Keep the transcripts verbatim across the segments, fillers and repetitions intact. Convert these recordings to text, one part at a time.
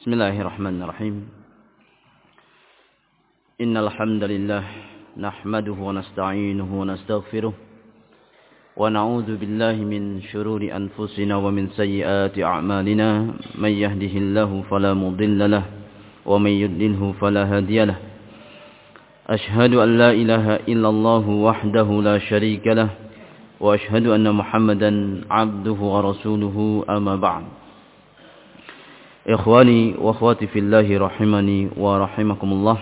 Bismillahirrahmanirrahim. Innal hamdalillah nahmaduhu wa nasta'inuhu wa nastaghfiruh wa na'udzu billahi min shururi anfusina wa min sayyiati a'malina. May yahdihillahu fala mudilla lahu wa may yudlilhu fala hadiya lahu. Ashhadu an la ilaha illallah wahdahu la syarika lahu wa ashhadu anna Muhammadan 'abduhu wa rasuluhu, amma ba'd. Ikhwani wa akhwati fillahi rahimani wa rahimakumullah.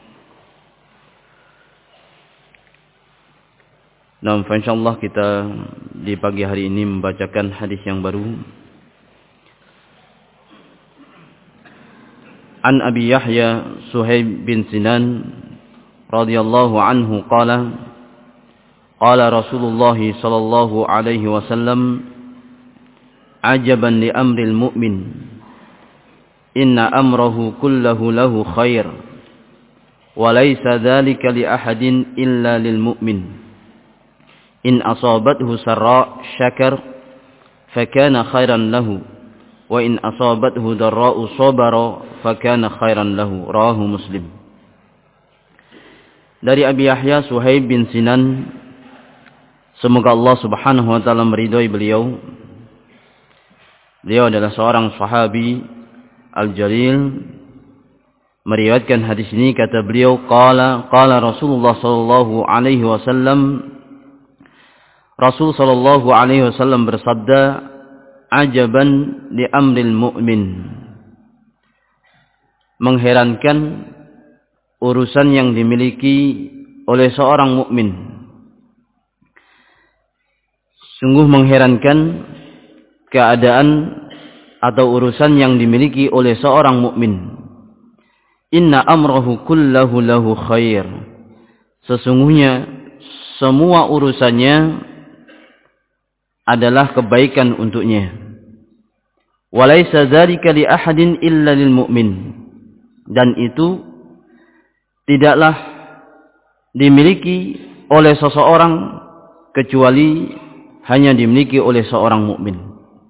Nah, insyaallah kita di pagi hari ini membacakan hadis yang baru. An Abi Yahya Suhaib bin Sinan radhiyallahu anhu qala qala Rasulullah sallallahu alaihi wasallam ajaban li amril mu'min inna amrahu kullahu lahu khair wa laysa dhalika li ahadin illa lil mu'min in asabathu sarra syakar fakana khairan lahu wa in asabathu darra'u sabara fakana khairan lahu. Rawahu Muslim. Dari Abi Yahya Suhaib bin Sinan, semoga Allah Subhanahu wa taala meridhai beliau. Beliau adalah seorang sahabi Al-Jalil, meriwayatkan hadis ini, kata beliau, qala qala Rasulullah sallallahu alaihi wasallam, Rasul sallallahu alaihi wasallam bersabda, ajaban li amril mu'min, mengherankan urusan yang dimiliki oleh seorang mukmin. Sungguh mengherankan keadaan atau urusan yang dimiliki oleh seorang mukmin. Inna amrahu kullahu lahu khair. Sesungguhnya semua urusannya adalah kebaikan untuknya. Walaysa dzalika li ahadin illa lil mu'min. Dan itu tidaklah dimiliki oleh seseorang kecuali hanya dimiliki oleh seorang mukmin.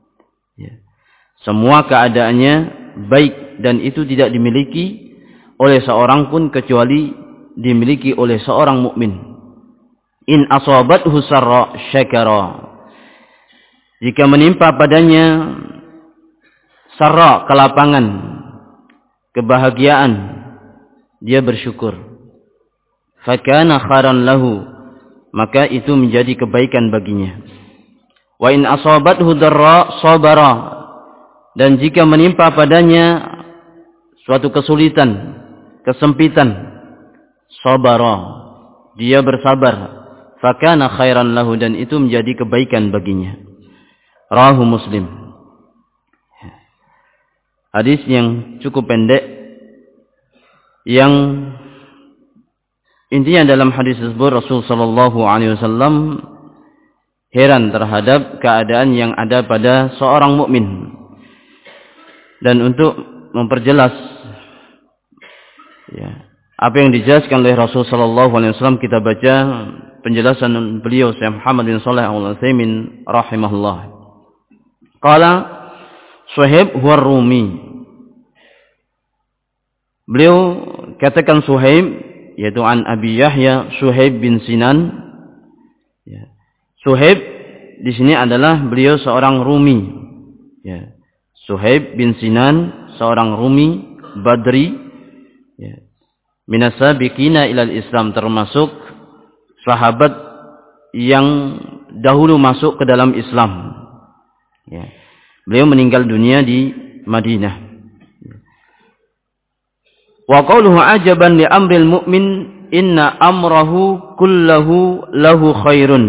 Semua keadaannya baik dan itu tidak dimiliki oleh seorang pun kecuali dimiliki oleh seorang mukmin. In asabathu sarra syakara. Jika menimpa padanya sarra, kelapangan, kebahagiaan, dia bersyukur. Fakana khairan lahu, maka itu menjadi kebaikan baginya. Wa in asabathu darra sabara. Dan jika menimpa padanya suatu kesulitan, kesempitan, sabara, dia bersabar. Fakana khairan lahu, dan itu menjadi kebaikan baginya. Rawahu Muslim. Hadis yang cukup pendek, yang intinya dalam hadis tersebut Rasul sallallahu alaihi wasallam heran terhadap keadaan yang ada pada seorang mukmin. Dan untuk memperjelas ya, apa yang dijelaskan oleh Rasul sallallahu alaihi wasallam, kita baca penjelasan beliau Syekh Muhammad bin Shalih Al-Utsaimin rahimahullah. Qala Suhaib huwa Rumi. Beliau katakan Suhaib, yaitu an Abi Yahya Suhaib bin Sinan. Ya. Suhaib di sini adalah beliau seorang Rumi. Ya. Suhaib bin Sinan, seorang Rumi Badri, ya, minasabiqina ilal Islam, termasuk sahabat yang dahulu masuk ke dalam Islam. Ya. Beliau meninggal dunia di Madinah. Wa qauluhu ajaban li amril mu'min inna amrahu kullahu lahu khairun.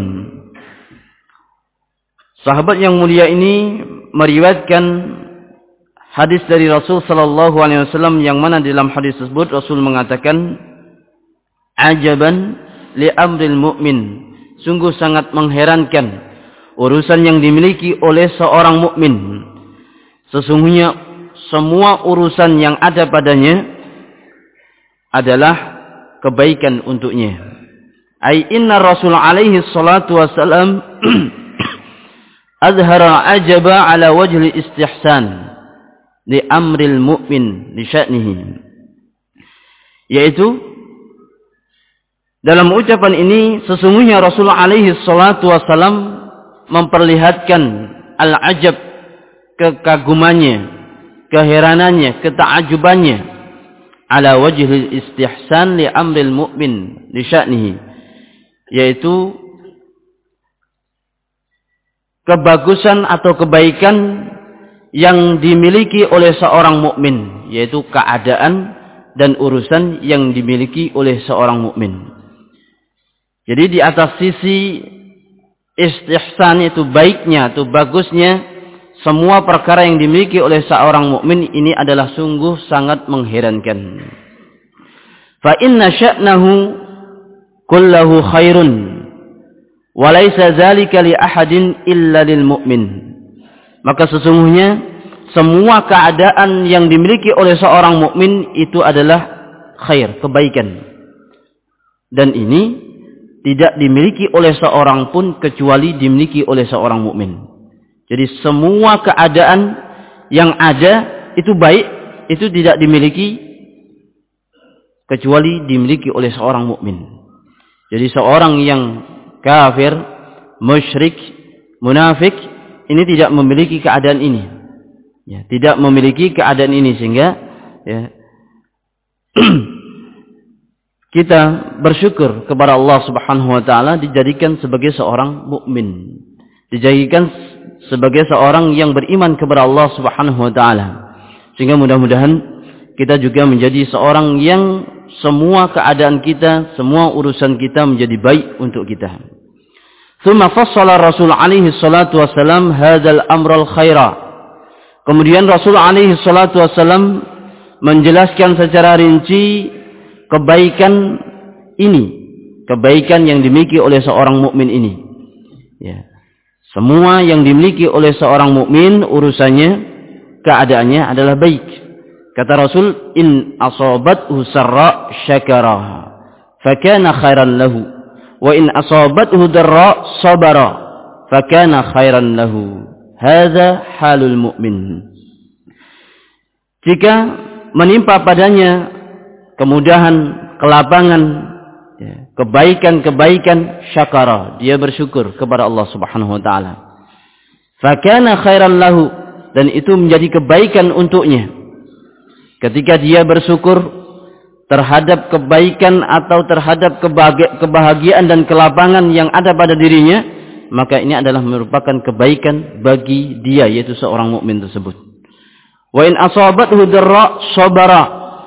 Sahabat yang mulia ini meriwayatkan hadis dari Rasul sallallahu alaihi wasallam, yang mana dalam hadis tersebut Rasul mengatakan ajaban li amril mu'min, sungguh sangat mengherankan urusan yang dimiliki oleh seorang mukmin. Sesungguhnya semua urusan yang ada padanya adalah kebaikan untuknya. Ai inna Rasul alaihi salatu wasallam azhara ajaba ala wajhi istihsan. li amril mu'min li sya'nihi. Yaitu dalam ucapan ini sesungguhnya Rasulullah alaihi salatu wasallam memperlihatkan al-ajab, kekagumannya, keheranannya, ketaajubannya ala wajhil istihsan li amril mu'min li sya'nihi, yaitu kebagusan atau kebaikan yang dimiliki oleh seorang mukmin, yaitu keadaan dan urusan yang dimiliki oleh seorang mukmin. Jadi di atas sisi istihsan, itu baiknya, itu bagusnya semua perkara yang dimiliki oleh seorang mukmin ini adalah sungguh sangat mengherankan. Fa inna sya'nahu kullahu khairun wa laisa dzalika li ahadin illa lil mu'min. Maka sesungguhnya semua keadaan yang dimiliki oleh seorang mukmin itu adalah khair, kebaikan. Dan ini tidak dimiliki oleh seorang pun kecuali dimiliki oleh seorang mukmin. Jadi semua keadaan yang ada itu baik, itu tidak dimiliki kecuali dimiliki oleh seorang mukmin. Jadi seorang yang kafir, musyrik, munafik ini tidak memiliki keadaan ini. Ya, tidak memiliki keadaan ini sehingga ya, kita bersyukur kepada Allah Subhanahu wa taala dijadikan sebagai seorang mukmin, dijadikan sebagai seorang yang beriman kepada Allah Subhanahu wa taala. Sehingga mudah-mudahan kita juga menjadi seorang yang semua keadaan kita, semua urusan kita menjadi baik untuk kita. Tsumma fassala Rasul alaihi salatu wasallam hadzal amral khaira. Kemudian Rasul alaihi salatu wasallam menjelaskan secara rinci kebaikan ini, kebaikan yang dimiliki oleh seorang mukmin ini. Ya. Semua yang dimiliki oleh seorang mukmin urusannya, keadaannya adalah baik. Kata Rasul, in asabathu sarra syakara fakana khairan lahu wa in asabathu darra sabara fakana khairan lahu. Hadza halul mukmin. Jika menimpa padanya kemudahan, kelapangan, kebaikan-kebaikan, syakara, dia bersyukur kepada Allah Subhanahu wa taala. Fakana khairan lahu, dan itu menjadi kebaikan untuknya. Ketika dia bersyukur terhadap kebaikan atau terhadap kebahagiaan dan kelapangan yang ada pada dirinya, maka ini adalah merupakan kebaikan bagi dia, yaitu seorang mukmin tersebut. Wa in asabathu darra sabara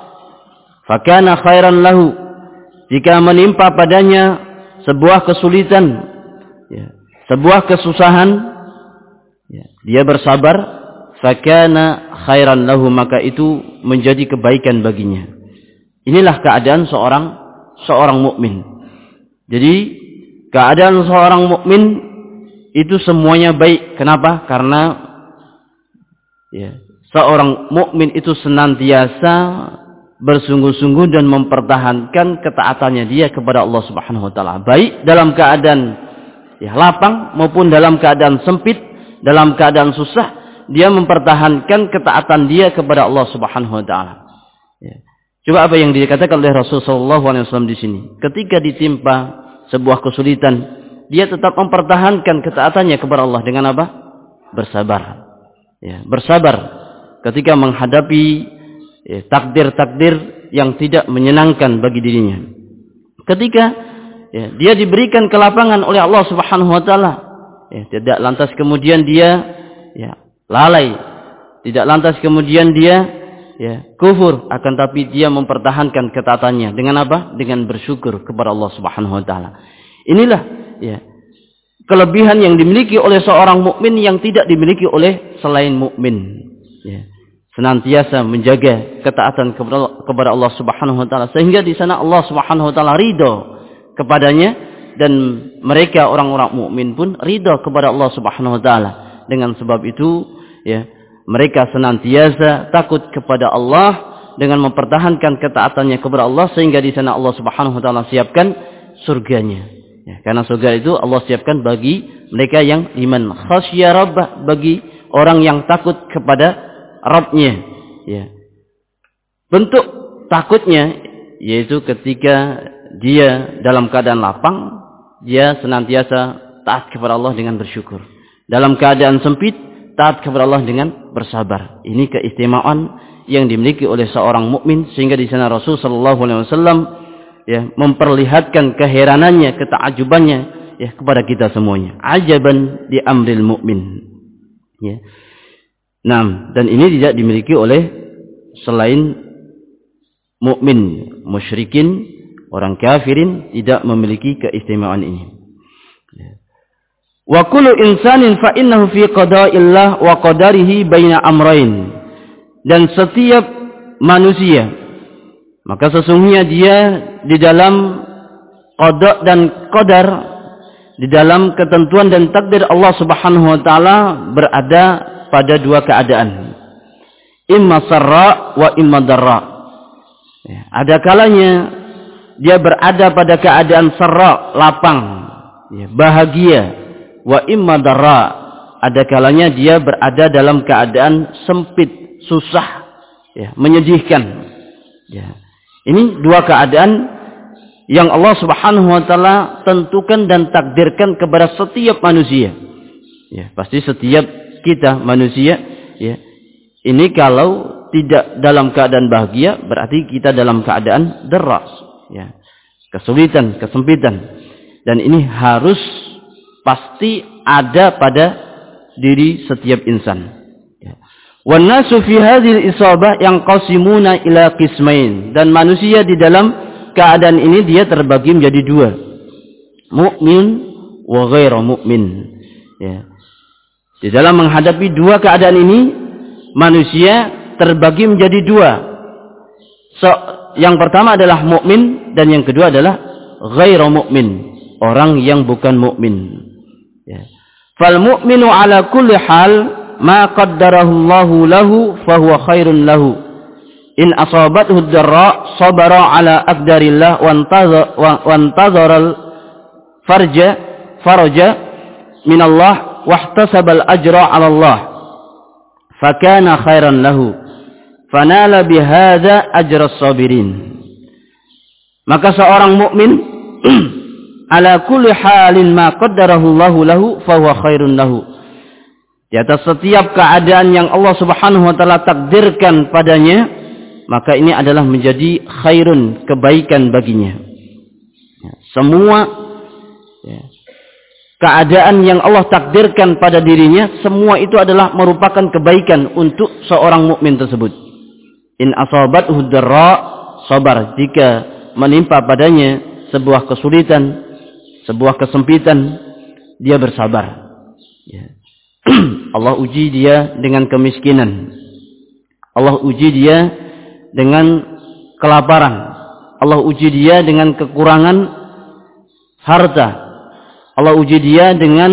fakana khairan lahu. Jika menimpa padanya sebuah kesulitan, ya, sebuah kesusahan, ya, dia bersabar, fakana khairan lahu, maka itu menjadi kebaikan baginya. Inilah keadaan seorang seorang mukmin. Jadi keadaan seorang mukmin itu semuanya baik. Kenapa? Karena ya, seorang mukmin itu senantiasa bersungguh-sungguh dan mempertahankan ketaatannya dia kepada Allah Subhanahu wa taala, baik dalam keadaan ya, lapang maupun dalam keadaan sempit, dalam keadaan susah, dia mempertahankan ketaatan dia kepada Allah Subhanahu wa taala. Ya. Coba apa yang dikatakan oleh Rasulullah sallallahu alaihi wasallam di sini. Ketika ditimpa sebuah kesulitan, dia tetap mempertahankan ketaatannya kepada Allah dengan apa? Bersabar. Ya, bersabar ketika menghadapi ya, takdir-takdir yang tidak menyenangkan bagi dirinya. Ketika ya, dia diberikan kelapangan oleh Allah Subhanahu wa taala, ya, tidak lantas kemudian dia ya, lalai, tidak lantas kemudian dia ya, kufur, akan tapi dia mempertahankan ketaatannya dengan apa? Dengan bersyukur kepada Allah Subhanahu wa taala. Inilah ya, kelebihan yang dimiliki oleh seorang mukmin yang tidak dimiliki oleh selain mukmin. Ya. Senantiasa menjaga ketaatan kepada Allah Subhanahu wa taala, sehingga di sana Allah Subhanahu wa taala ridho kepadanya, dan mereka orang-orang mukmin pun ridho kepada Allah Subhanahu wa taala. Dengan sebab itu ya, mereka senantiasa takut kepada Allah dengan mempertahankan ketaatannya kepada Allah, sehingga di sana Allah Subhanahu wa taala siapkan surganya. Ya, karena surga itu Allah siapkan bagi mereka yang iman, khasyya rabbah, bagi orang yang takut kepada Rabbnya. Ya. Bentuk takutnya yaitu ketika dia dalam keadaan lapang, dia senantiasa taat kepada Allah dengan bersyukur. Dalam keadaan sempit, taat kepada Allah dengan bersabar. Ini keistimewaan yang dimiliki oleh seorang mukmin, sehingga di sana Rasul sallallahu alaihi wasallam ya memperlihatkan keheranannya, ketakjubannya ya kepada kita semuanya. Ajaban di amril mukmin. Ya. Nah, dan ini tidak dimiliki oleh selain mukmin. Musyrikin, orang kafirin tidak memiliki keistimewaan ini. Ya. Wa kullu insanin fa innahu fi qada'illah wa qadarihi baina amrayn. Dan setiap manusia, maka sesungguhnya dia di dalam qada dan qadar, di dalam ketentuan dan takdir Allah Subhanahu wa taala berada pada dua keadaan. Imma sarra wa imma darra. Ya, ada kalanya dia berada pada keadaan sarra, lapang, ya, bahagia. Wa imma darra. Ada kalanya dia berada dalam keadaan sempit, susah, ya, menyedihkan. Ya. Ini dua keadaan yang Allah Subhanahu wa taala tentukan dan takdirkan kepada setiap manusia. Ya, pasti setiap kita manusia, ya. Ini kalau tidak dalam keadaan bahagia, berarti kita dalam keadaan deras, ya. Kesulitan, kesempitan. Dan ini harus pasti ada pada diri setiap insan. Wan nasu fi hadhil isabah yang qasimuna ila qismain, dan manusia di dalam keadaan ini dia terbagi menjadi dua, mukmin wa ghairu mukmin. Ya. Di dalam menghadapi dua keadaan ini manusia terbagi menjadi dua. So, yang pertama adalah mukmin dan yang kedua adalah ghairu mukmin, orang yang bukan mukmin. Ya. Fal mu'minu ala kulli hal ma qaddarahu Allahu lahu fahuwa khairun lahu. In asabathu ad-darra sabara ala aqdarillah wa antazara al-farja faraja min Allah wa ihtasaba al-ajra ala Allah. Fakana khairan lahu. Fanala bihadza ajra as-sabirin. Maka seorang mukmin ala kulli halin ma qaddarahu Allahu lahu fahuwa khairun lahu. Di atas setiap keadaan yang Allah Subhanahu wa taala takdirkan padanya, maka ini adalah menjadi khairun, kebaikan baginya. Ya, semua ya, keadaan yang Allah takdirkan pada dirinya, semua itu adalah merupakan kebaikan untuk seorang mukmin tersebut. In asabathu darra sabar, jika menimpa padanya sebuah kesulitan, sebuah kesempitan, dia bersabar. Ya. Allah uji dia dengan kemiskinan. Allah uji dia dengan kelaparan. Allah uji dia dengan kekurangan harta. Allah uji dia dengan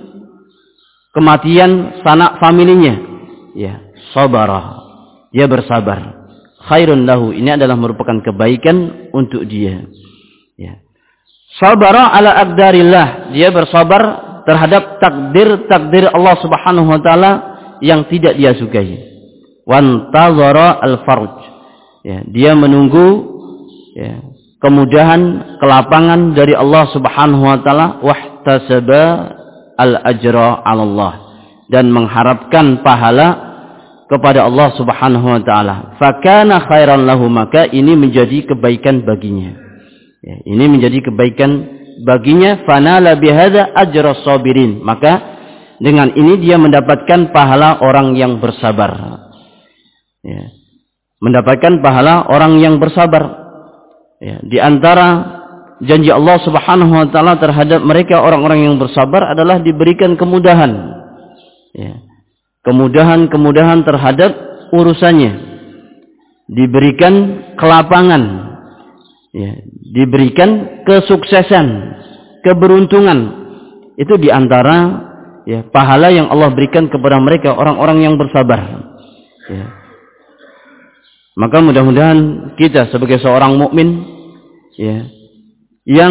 kematian sanak familinya. Ya, sabarah. Dia bersabar. Khairun lahu. Ini adalah merupakan kebaikan untuk dia. Ya. Sabara ala aqdarillah. Dia bersabar terhadap takdir-takdir Allah Subhanahu wa taala yang tidak dia sukai. Wantazara al-farj. Ya, dia menunggu ya, kemudahan, kelapangan dari Allah Subhanahu wa taala, wahtasaba al-ajra 'ala Allah, dan mengharapkan pahala kepada Allah Subhanahu wa taala. Fakana khairan lahu, maka ini menjadi kebaikan baginya. Ya, ini menjadi kebaikan baginya. Fanala bihadza ajra sabirin, maka dengan ini dia mendapatkan pahala orang yang bersabar. Ya. Mendapatkan pahala orang yang bersabar. Ya. Di antara janji Allah Subhanahu wa taala terhadap mereka orang-orang yang bersabar adalah diberikan kemudahan. Ya. Kemudahan-kemudahan terhadap urusannya. Diberikan kelapangan. Ya, diberikan kesuksesan, keberuntungan. Itu diantara ya, pahala yang Allah berikan kepada mereka orang-orang yang bersabar. Ya. Maka mudah-mudahan kita sebagai seorang mukmin, ya, yang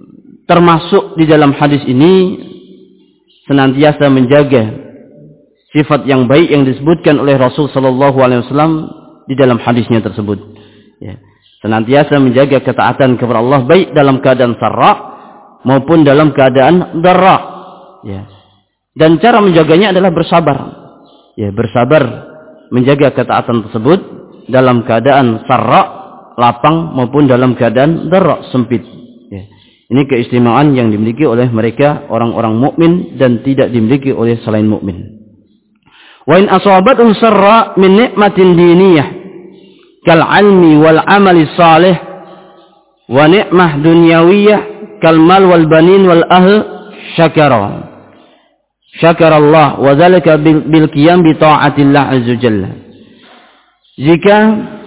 termasuk di dalam hadis ini senantiasa menjaga sifat yang baik yang disebutkan oleh Rasul sallallahu alaihi wasallam di dalam hadisnya tersebut. Ya. Senantiasa menjaga ketaatan kepada Allah baik dalam keadaan sarra maupun dalam keadaan dharra. Ya. Dan cara menjaganya adalah bersabar. Ya, bersabar menjaga ketaatan tersebut dalam keadaan sarra, lapang maupun dalam keadaan dharra, sempit. Ya. Ini keistimewaan yang dimiliki oleh mereka orang-orang mukmin dan tidak dimiliki oleh selain mukmin. Wa in asabathu sarra min ni'matin diniyah kal 'ilmi wal 'amali shalih wa ni'mah dunyawiyah kal mal wal banin wal ahl syakara syakara Allah wa dzalika bil qiyam bi ta'atillah azza jalla. Jika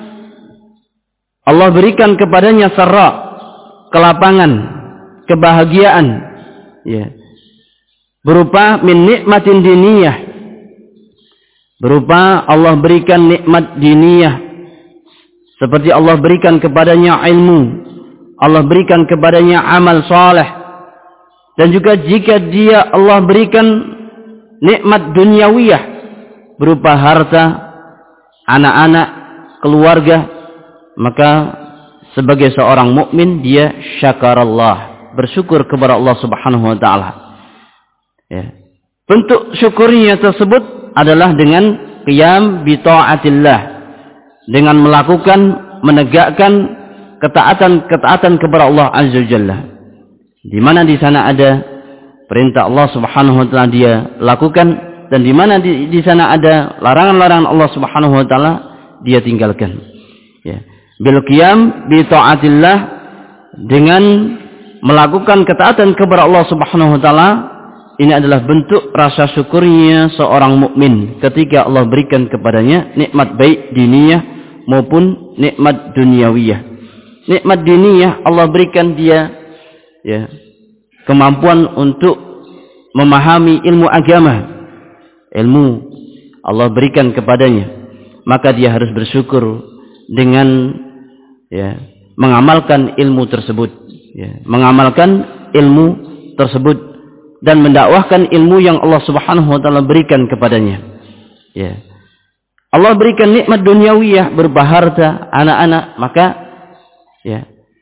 Allah berikan kepadanya sarra, kelapangan, kebahagiaan, ya, berupa min nikmatin diniyah, berupa Allah berikan nikmat diniyah, seperti Allah berikan kepadanya ilmu, Allah berikan kepadanya amal saleh, dan juga jika dia Allah berikan nikmat dunyawiyah berupa harta, anak-anak, keluarga, maka sebagai seorang mukmin dia syakarallah, bersyukur kepada Allah Subhanahu wa taala. Ya. Bentuk syukurnya tersebut adalah dengan qiyam bi ta'atillah, dengan melakukan, menegakkan ketaatan-ketaatan kepada Allah Azza Jalla. Di mana di sana ada perintah Allah Subhanahu wa taala dia lakukan, dan di mana di, di sana ada larangan-larangan Allah Subhanahu wa taala dia tinggalkan. Ya. Bil qiyam bi ta'atillah, dengan melakukan ketaatan kepada Allah Subhanahu wa taala, ini adalah bentuk rasa syukurnya seorang mukmin ketika Allah berikan kepadanya nikmat baik diniyah maupun nikmat duniawiyah. Nikmat diniyah Allah berikan dia, ya, kemampuan untuk memahami ilmu agama. Ilmu Allah berikan kepadanya, maka dia harus bersyukur dengan, ya, mengamalkan ilmu tersebut, ya, mengamalkan ilmu tersebut dan mendakwahkan ilmu yang Allah Subhanahu wa taala berikan kepadanya. Ya. Allah berikan nikmat duniawiyah berupa harta, anak-anak, maka, ya,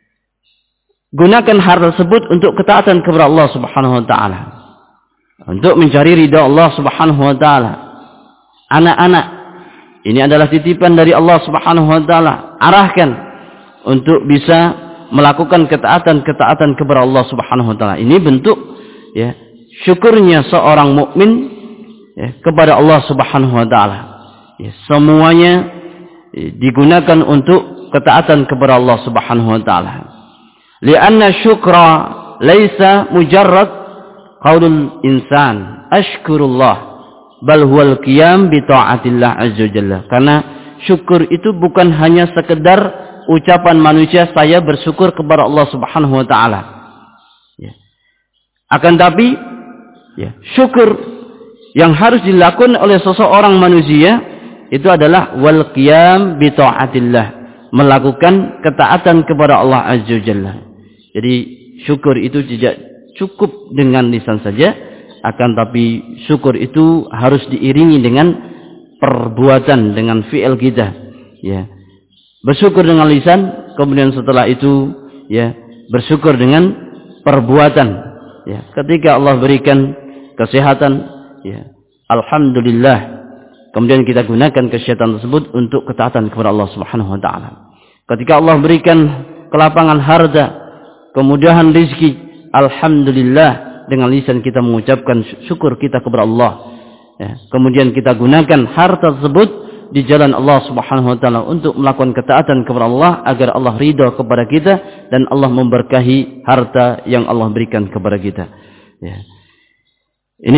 gunakan harta tersebut untuk ketaatan kepada Allah Subhanahu wa taala, untuk mencari ridha Allah Subhanahu wa taala. Anak-anak ini adalah titipan dari Allah Subhanahu wa taala, arahkan untuk bisa melakukan ketaatan-ketaatan kepada Allah Subhanahu wa taala. Ini bentuk, ya, syukurnya seorang mukmin, ya, kepada Allah Subhanahu wa taala. Ya, semuanya, ya, digunakan untuk ketaatan kepada Allah Subhanahu wa taala. Lianna syukra laisa mujarrad qaulul insan ashkurullah, bal huwal qiyam bi ta'atillah azza jalla. Karena syukur itu bukan hanya sekedar ucapan manusia, saya bersyukur kepada Allah Subhanahu wa taala. Ya. Akan tapi, ya, syukur yang harus dilakukan oleh seseorang manusia itu adalah wal qiyam bi ta'atillah, melakukan ketaatan kepada Allah Azza Jalla. Jadi syukur itu tidak cukup dengan lisan saja, akan tapi syukur itu harus diiringi dengan perbuatan, dengan fi'il kita. Ya. Bersyukur dengan lisan, kemudian setelah itu, ya, bersyukur dengan perbuatan. Ya, ketika Allah berikan kesehatan, ya, alhamdulillah. Kemudian kita gunakan kesehatan tersebut untuk ketaatan kepada Allah Subhanahu wa taala. Ketika Allah berikan kelapangan harta, kemudahan rezeki, alhamdulillah, dengan lisan kita mengucapkan syukur kita kepada Allah. Ya, kemudian kita gunakan harta tersebut di jalan Allah Subhanahu wa taala untuk melakukan ketaatan kepada Allah agar Allah ridha kepada kita dan Allah memberkahi harta yang Allah berikan kepada kita. Ya. Ini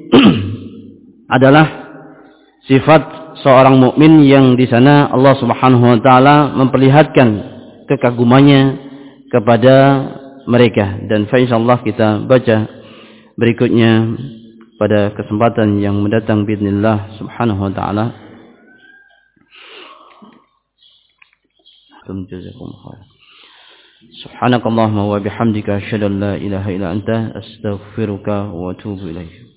adalah sifat seorang mukmin yang di sana Allah Subhanahu wa taala memperlihatkan kekagumannya kepada mereka. Dan insyaallah kita baca berikutnya pada kesempatan yang mendatang biidznillah subhanahu wa taala. Subhanakallahumma wa bihamdika asyhadu an la ilaha illa anta astaghfiruka wa atubu ilaik.